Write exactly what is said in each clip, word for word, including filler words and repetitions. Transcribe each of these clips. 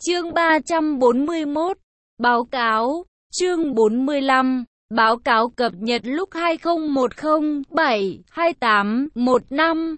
Chương ba trăm bốn mươi mốt. Báo cáo. Chương bốn mươi lăm. Báo cáo cập nhật lúc hai không một không bảy hai tám một năm.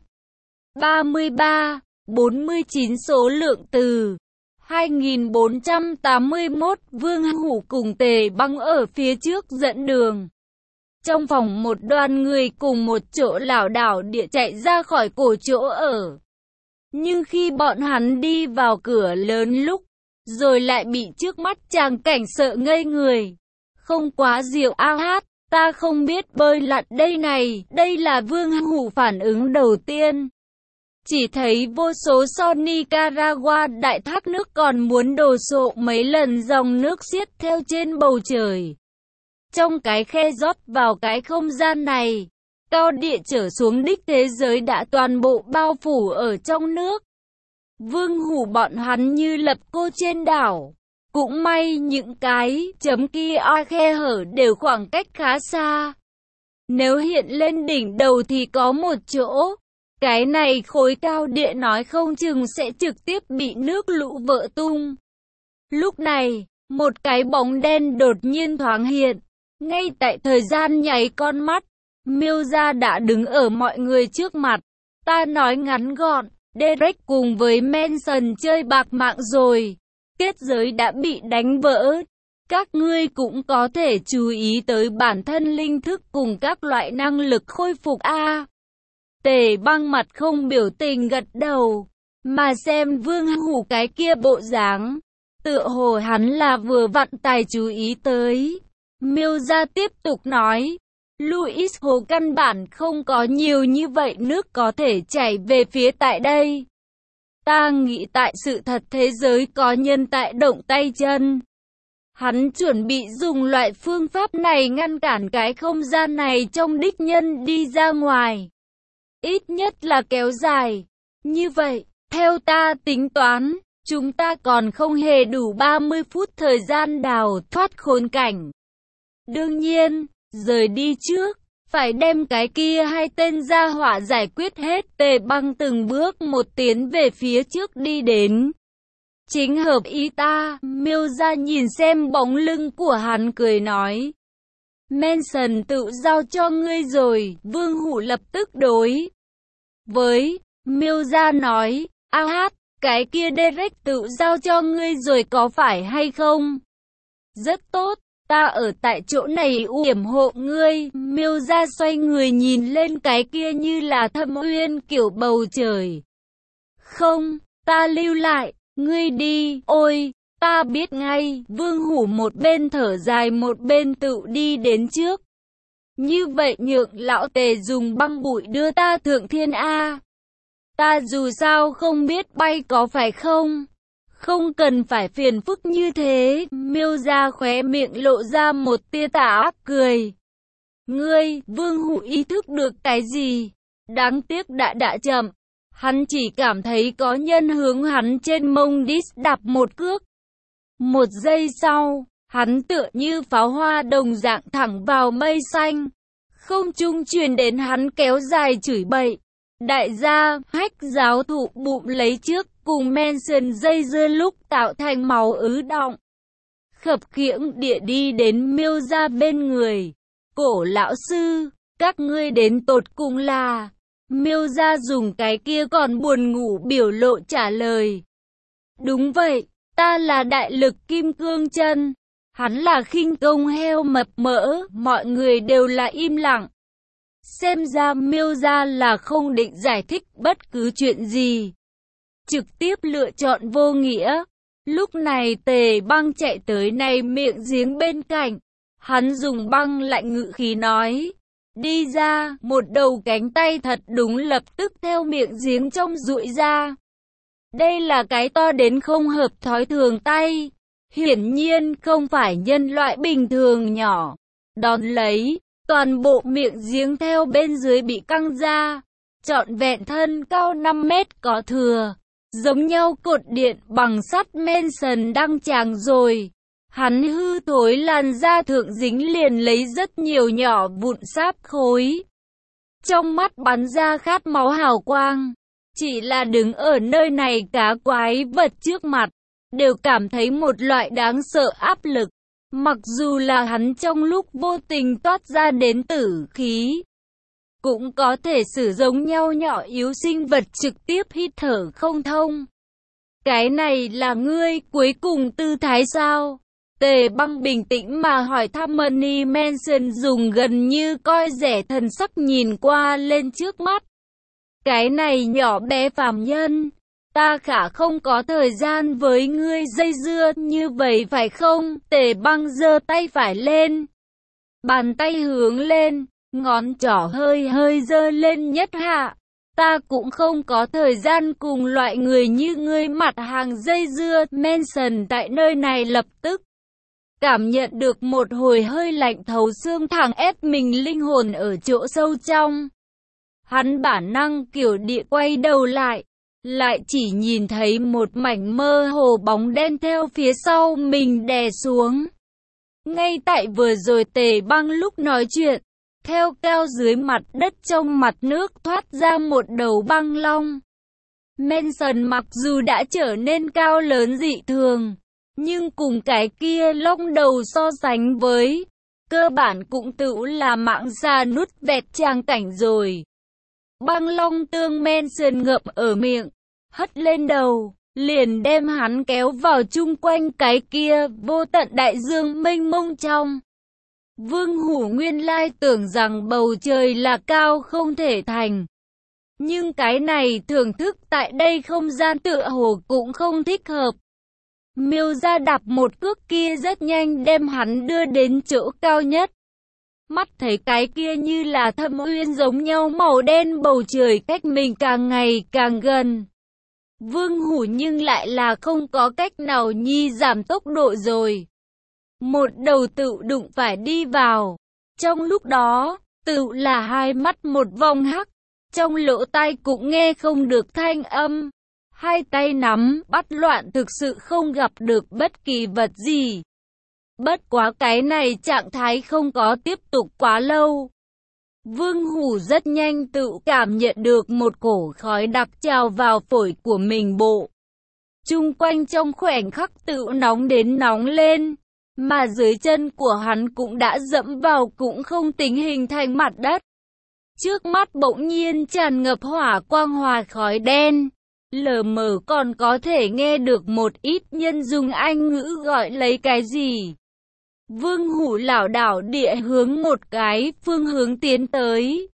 ba mươi ba, bốn mươi chín số lượng từ. hai nghìn bốn trăm tám mươi mốt. Vương Hủ cùng Tề Băng ở phía trước dẫn đường. Trong phòng một đoàn người cùng một chỗ lảo đảo địa chạy ra khỏi cổ chỗ ở. Nhưng khi bọn hắn đi vào cửa lớn lúc, rồi lại bị trước mắt tràng cảnh sợ ngây người. Không quá diệu a hát, ta không biết bơi lặn đây này, đây là Vương Hủ phản ứng đầu tiên. Chỉ thấy vô số son Nicaragua đại thác nước còn muốn đổ sộ mấy lần dòng nước xiết theo trên bầu trời. Trong cái khe rót vào cái không gian này, cao địa trở xuống đích thế giới đã toàn bộ bao phủ ở trong nước. Vương Hủ bọn hắn như lập cô trên đảo. Cũng may những cái chấm kia khe hở đều khoảng cách khá xa. Nếu hiện lên đỉnh đầu thì có một chỗ. Cái này khối cao địa nói không chừng sẽ trực tiếp bị nước lũ vỡ tung. Lúc này, một cái bóng đen đột nhiên thoáng hiện. Ngay tại thời gian nháy con mắt, Miêu Gia đã đứng ở mọi người trước mặt. Ta nói ngắn gọn, Derek cùng với Manson chơi bạc mạng rồi. Kết giới đã bị đánh vỡ. Các ngươi cũng có thể chú ý tới bản thân linh thức cùng các loại năng lực khôi phục a. Tề Băng mặt không biểu tình gật đầu, mà xem Vương Hủ cái kia bộ dáng, tựa hồ hắn là vừa vặn tài chú ý tới. Miêu Gia tiếp tục nói, Louis Hồ căn bản không có nhiều như vậy nước có thể chảy về phía tại đây. Ta nghĩ tại sự thật thế giới có nhân tại động tay chân. Hắn chuẩn bị dùng loại phương pháp này ngăn cản cái không gian này trong đích nhân đi ra ngoài. Ít nhất là kéo dài. Như vậy, theo ta tính toán, chúng ta còn không hề đủ ba mươi phút thời gian đào thoát khốn cảnh. Đương nhiên, rời đi trước, phải đem cái kia hai tên gia hỏa giải quyết hết. Tề Băng từng bước một tiến về phía trước đi đến. Chính hợp ý ta. Miêu Gia nhìn xem bóng lưng của hắn cười nói. Manson tự giao cho ngươi rồi. Vương Hủ lập tức đối với Miêu Gia nói, a hát, cái kia Derek tự giao cho ngươi rồi có phải hay không? Rất tốt, ta ở tại chỗ này yểm hộ ngươi. Miêu Gia xoay người nhìn lên cái kia như là thâm uyên kiểu bầu trời. Không, ta lưu lại, ngươi đi. Ôi, ta biết ngay. Vương Hủ một bên thở dài một bên tự đi đến trước. Như vậy nhượng lão Tề dùng băng bụi đưa ta thượng thiên a. Ta dù sao không biết bay có phải không? Không cần phải phiền phức như thế. Miêu Gia khóe miệng lộ ra một tia tà ác cười. Ngươi, Vương Hủ ý thức được cái gì? Đáng tiếc đã đã chậm. Hắn chỉ cảm thấy có nhân hướng hắn trên mông đít đạp một cước. Một giây sau, hắn tựa như pháo hoa đồng dạng thẳng vào mây xanh. Không trung truyền đến hắn kéo dài chửi bậy. Đại gia, Hách giáo thụ bụng lấy trước, cùng Manson dây dưa lúc tạo thành máu ứ đọng. Khập khiễng địa đi đến Miêu Gia bên người. Cổ lão sư, các ngươi đến tột cùng là... Miêu Gia dùng cái kia còn buồn ngủ biểu lộ trả lời. Đúng vậy, ta là đại lực kim cương chân. Hắn là khinh công heo mập mỡ, mọi người đều là im lặng. Xem ra Miêu Gia là không định giải thích bất cứ chuyện gì. Trực tiếp lựa chọn vô nghĩa. Lúc này Tề Băng chạy tới này miệng giếng bên cạnh. Hắn dùng băng lạnh ngữ khí nói. Đi ra, một đầu cánh tay thật đúng lập tức theo miệng giếng trong rụi ra. Đây là cái to đến không hợp thói thường tay. Hiển nhiên không phải nhân loại bình thường nhỏ. Đón lấy, toàn bộ miệng giếng theo bên dưới bị căng ra. Trọn vẹn thân cao năm mét có thừa. Giống nhau cột điện bằng sắt Manson đang tràng rồi. Hắn hư thối làn da thượng dính liền lấy rất nhiều nhỏ vụn sáp khối. Trong mắt bắn ra khát máu hào quang. Chỉ là đứng ở nơi này cá quái vật trước mặt. đều cảm thấy một loại đáng sợ áp lực. Mặc dù là hắn trong lúc vô tình toát ra đến tử khí, cũng có thể sử giống nhau nhỏ yếu sinh vật trực tiếp hít thở không thông. Cái này là ngươi cuối cùng tư thái sao? Tề Băng bình tĩnh mà hỏi thăm Money Mansion, dùng gần như coi rẻ thần sắc nhìn qua lên trước mắt. Cái này nhỏ bé phàm nhân, ta khả không có thời gian với ngươi dây dưa như vậy phải không? Tề Băng giơ tay phải lên, bàn tay hướng lên, ngón trỏ hơi hơi giơ lên nhất hạ. Ta cũng không có thời gian cùng loại người như ngươi mặt hàng dây dưa. Manson tại nơi này lập tức cảm nhận được một hồi hơi lạnh thấu xương thẳng ép mình linh hồn ở chỗ sâu trong. Hắn bản năng kiểu địa quay đầu lại, lại chỉ nhìn thấy một mảnh mơ hồ bóng đen theo phía sau mình đè xuống. Ngay tại vừa rồi Tề Băng lúc nói chuyện, theo cao dưới mặt đất trong mặt nước thoát ra một đầu băng long. Manson mặc dù đã trở nên cao lớn dị thường, nhưng cùng cái kia long đầu so sánh với, cơ bản cũng tự là mạng già nút vẹt trang cảnh rồi. Băng long tương Manson ngậm ở miệng, hất lên đầu, liền đem hắn kéo vào chung quanh cái kia vô tận đại dương mênh mông trong. Vương Hủ nguyên lai tưởng rằng bầu trời là cao không thể thành. Nhưng cái này thưởng thức tại đây không gian tựa hồ cũng không thích hợp. Miêu ra đạp một cước kia rất nhanh đem hắn đưa đến chỗ cao nhất. Mắt thấy cái kia như là thâm uyên giống nhau màu đen bầu trời cách mình càng ngày càng gần. Vương Hủ nhưng lại là không có cách nào nhi giảm tốc độ rồi. Một đầu tự đụng phải đi vào. Trong lúc đó, tự là hai mắt một vòng hắc. Trong lỗ tai cũng nghe không được thanh âm. Hai tay nắm bắt loạn, thực sự không gặp được bất kỳ vật gì. Bất quá cái này trạng thái không có tiếp tục quá lâu. Vương Hủ rất nhanh tự cảm nhận được một cổ khói đặc trào vào phổi của mình bộ. Chung quanh trong khoảnh khắc tự nóng đến nóng lên. Mà dưới chân của hắn cũng đã dẫm vào cũng không tính hình thành mặt đất. Trước mắt bỗng nhiên tràn ngập hỏa quang hòa khói đen. Lờ mờ còn có thể nghe được một ít nhân dùng Anh ngữ gọi lấy cái gì. Vương Hủ lảo đảo địa hướng một cái phương hướng tiến tới.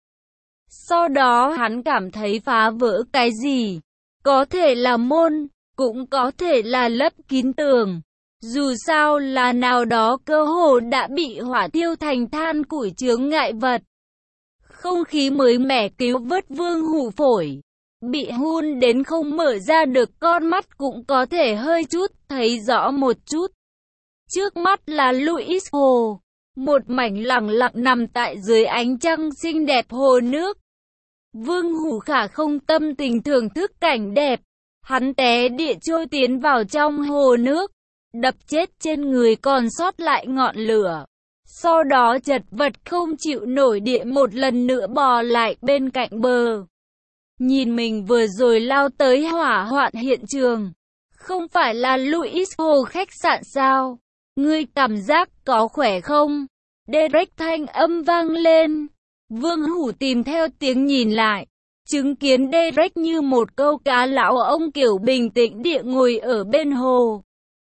Sau đó hắn cảm thấy phá vỡ cái gì. Có thể là môn, cũng có thể là lấp kín tường. Dù sao là nào đó cơ hồ đã bị hỏa thiêu thành than củi chướng ngại vật. Không khí mới mẻ cứu vớt Vương Hủ phổi. Bị hun đến không mở ra được con mắt cũng có thể hơi chút thấy rõ một chút. Trước mắt là Louis Hồ, một mảnh lặng lặng nằm tại dưới ánh trăng xinh đẹp hồ nước. Vương Hủ khả không tâm tình thưởng thức cảnh đẹp. Hắn té địa trôi tiến vào trong hồ nước, đập chết trên người còn sót lại ngọn lửa. Sau đó chật vật không chịu nổi địa một lần nữa bò lại bên cạnh bờ. Nhìn mình vừa rồi lao tới hỏa hoạn hiện trường. Không phải là Louis Hồ khách sạn sao? Ngươi cảm giác có khỏe không? Derek thanh âm vang lên. Vương Hủ tìm theo tiếng nhìn lại. Chứng kiến Derek như một câu cá lão ông kiểu bình tĩnh địa ngồi ở bên hồ.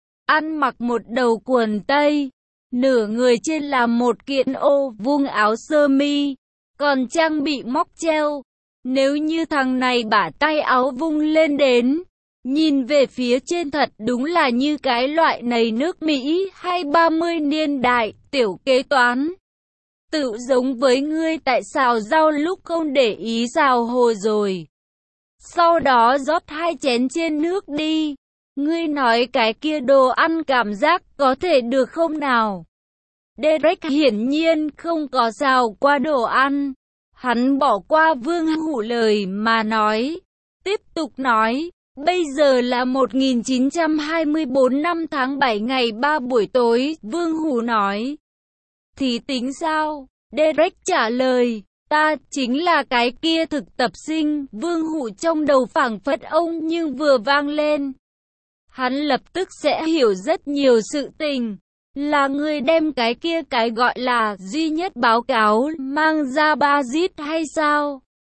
Ăn mặc một đầu quần tây. Nửa người trên là một kiện ô vuông áo sơ mi. Còn trang bị móc treo. Nếu như thằng này bả tay áo vung lên đến, nhìn về phía trên thật đúng là như cái loại này nước Mỹ hay ba mươi niên đại, tiểu kế toán. Tự giống với ngươi tại xào rau lúc không để ý xào hồ rồi. Sau đó rót hai chén trên nước đi. Ngươi nói cái kia đồ ăn cảm giác có thể được không nào? Derek hiển nhiên không có xào qua đồ ăn. Hắn bỏ qua Vương Hủ lời mà nói. Tiếp tục nói. Bây giờ là một nghìn chín trăm hai mươi tư năm tháng bảy ngày ba buổi tối. Vương Hủ nói. Thì tính sao? Derek trả lời. Ta chính là cái kia thực tập sinh. Vương Hủ trong đầu phảng phất ông nhưng vừa vang lên. hắn lập tức sẽ hiểu rất nhiều sự tình. Là người đem cái kia cái gọi là duy nhất báo cáo mang ra Bazit hay sao?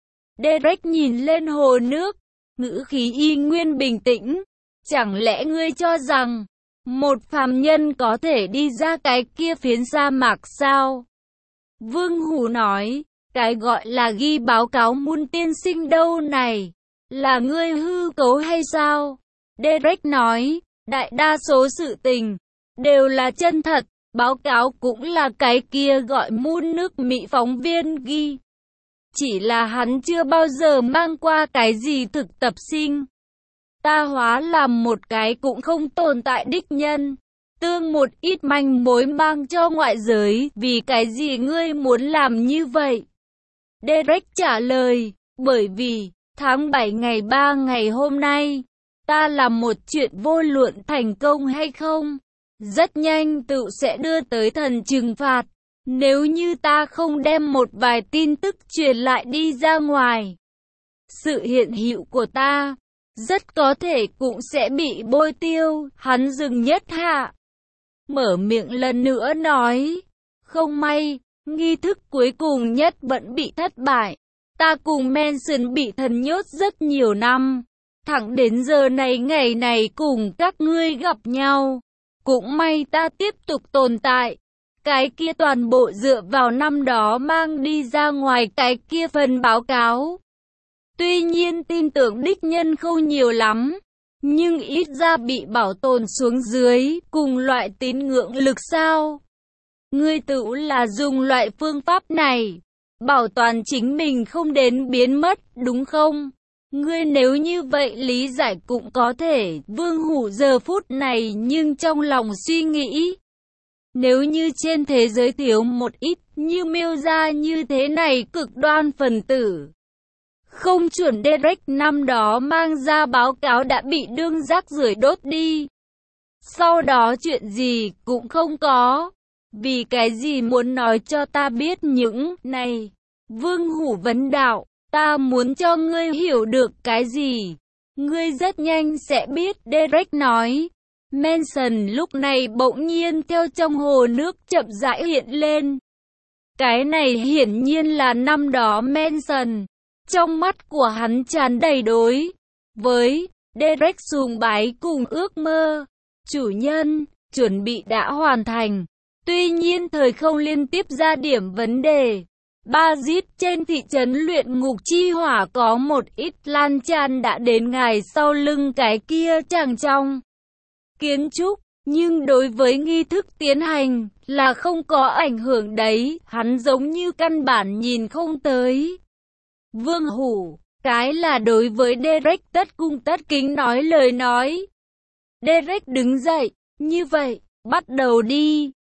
Derek nhìn lên hồ nước, ngữ khí y nguyên bình tĩnh. Chẳng lẽ ngươi cho rằng một phàm nhân có thể đi ra cái kia phiến sa mạc sao? Vương Hủ nói, cái gọi là ghi báo cáo Mun tiên sinh đâu này, là ngươi hư cấu hay sao? Derek nói, đại đa số sự tình đều là chân thật, báo cáo cũng là cái kia gọi Mun nước Mỹ phóng viên ghi. Chỉ là hắn chưa bao giờ mang qua cái gì thực tập sinh. Ta hóa làm một cái cũng không tồn tại đích nhân. Tương một ít manh mối mang cho ngoại giới, vì cái gì ngươi muốn làm như vậy? Derek trả lời, bởi vì, tháng bảy ngày ba ngày hôm nay, ta làm một chuyện vô luận thành công hay không, rất nhanh tự sẽ đưa tới thần trừng phạt. Nếu như ta không đem một vài tin tức truyền lại đi ra ngoài, sự hiện hữu của ta rất có thể cũng sẽ bị bôi tiêu. Hắn dừng nhất hạ, mở miệng lần nữa nói, không may, nghi thức cuối cùng nhất vẫn bị thất bại. Ta cùng Manson bị thần nhốt rất nhiều năm, thẳng đến giờ này ngày này cùng các ngươi gặp nhau. Cũng may ta tiếp tục tồn tại. Cái kia toàn bộ dựa vào năm đó mang đi ra ngoài cái kia phần báo cáo. Tuy nhiên tin tưởng đích nhân không nhiều lắm, nhưng ít ra bị bảo tồn xuống dưới, cùng loại tín ngưỡng lực sao. Ngươi tự là dùng loại phương pháp này, bảo toàn chính mình không đến biến mất, đúng không? Ngươi nếu như vậy lý giải cũng có thể. Vương Hủ giờ phút này nhưng trong lòng suy nghĩ, nếu như trên thế giới thiếu một ít như Miêu gia như thế này cực đoan phần tử, không chuẩn Derek năm đó mang ra báo cáo đã bị đương rác rưởi đốt đi. Sau đó chuyện gì cũng không có. Vì cái gì muốn nói cho ta biết những này? Vương Hủ vấn đạo, ta muốn cho ngươi hiểu được cái gì? Ngươi rất nhanh sẽ biết, Derek nói. Manson lúc này bỗng nhiên theo trong hồ nước chậm rãi hiện lên. Cái này hiển nhiên là năm đó Manson. Trong mắt của hắn tràn đầy đối với Derek sùng bái cùng ước mơ. Chủ nhân, chuẩn bị đã hoàn thành. Tuy nhiên thời không liên tiếp ra điểm vấn đề. Bazit trên thị trấn luyện ngục chi hỏa có một ít lan tràn đã đến ngài sau lưng cái kia chàng trong kiến trúc, nhưng đối với nghi thức tiến hành là không có ảnh hưởng đấy, hắn giống như căn bản nhìn không tới. Vương Hủ, cái là đối với Derek tất cung tất kính nói lời nói. Derek đứng dậy, như vậy, bắt đầu đi.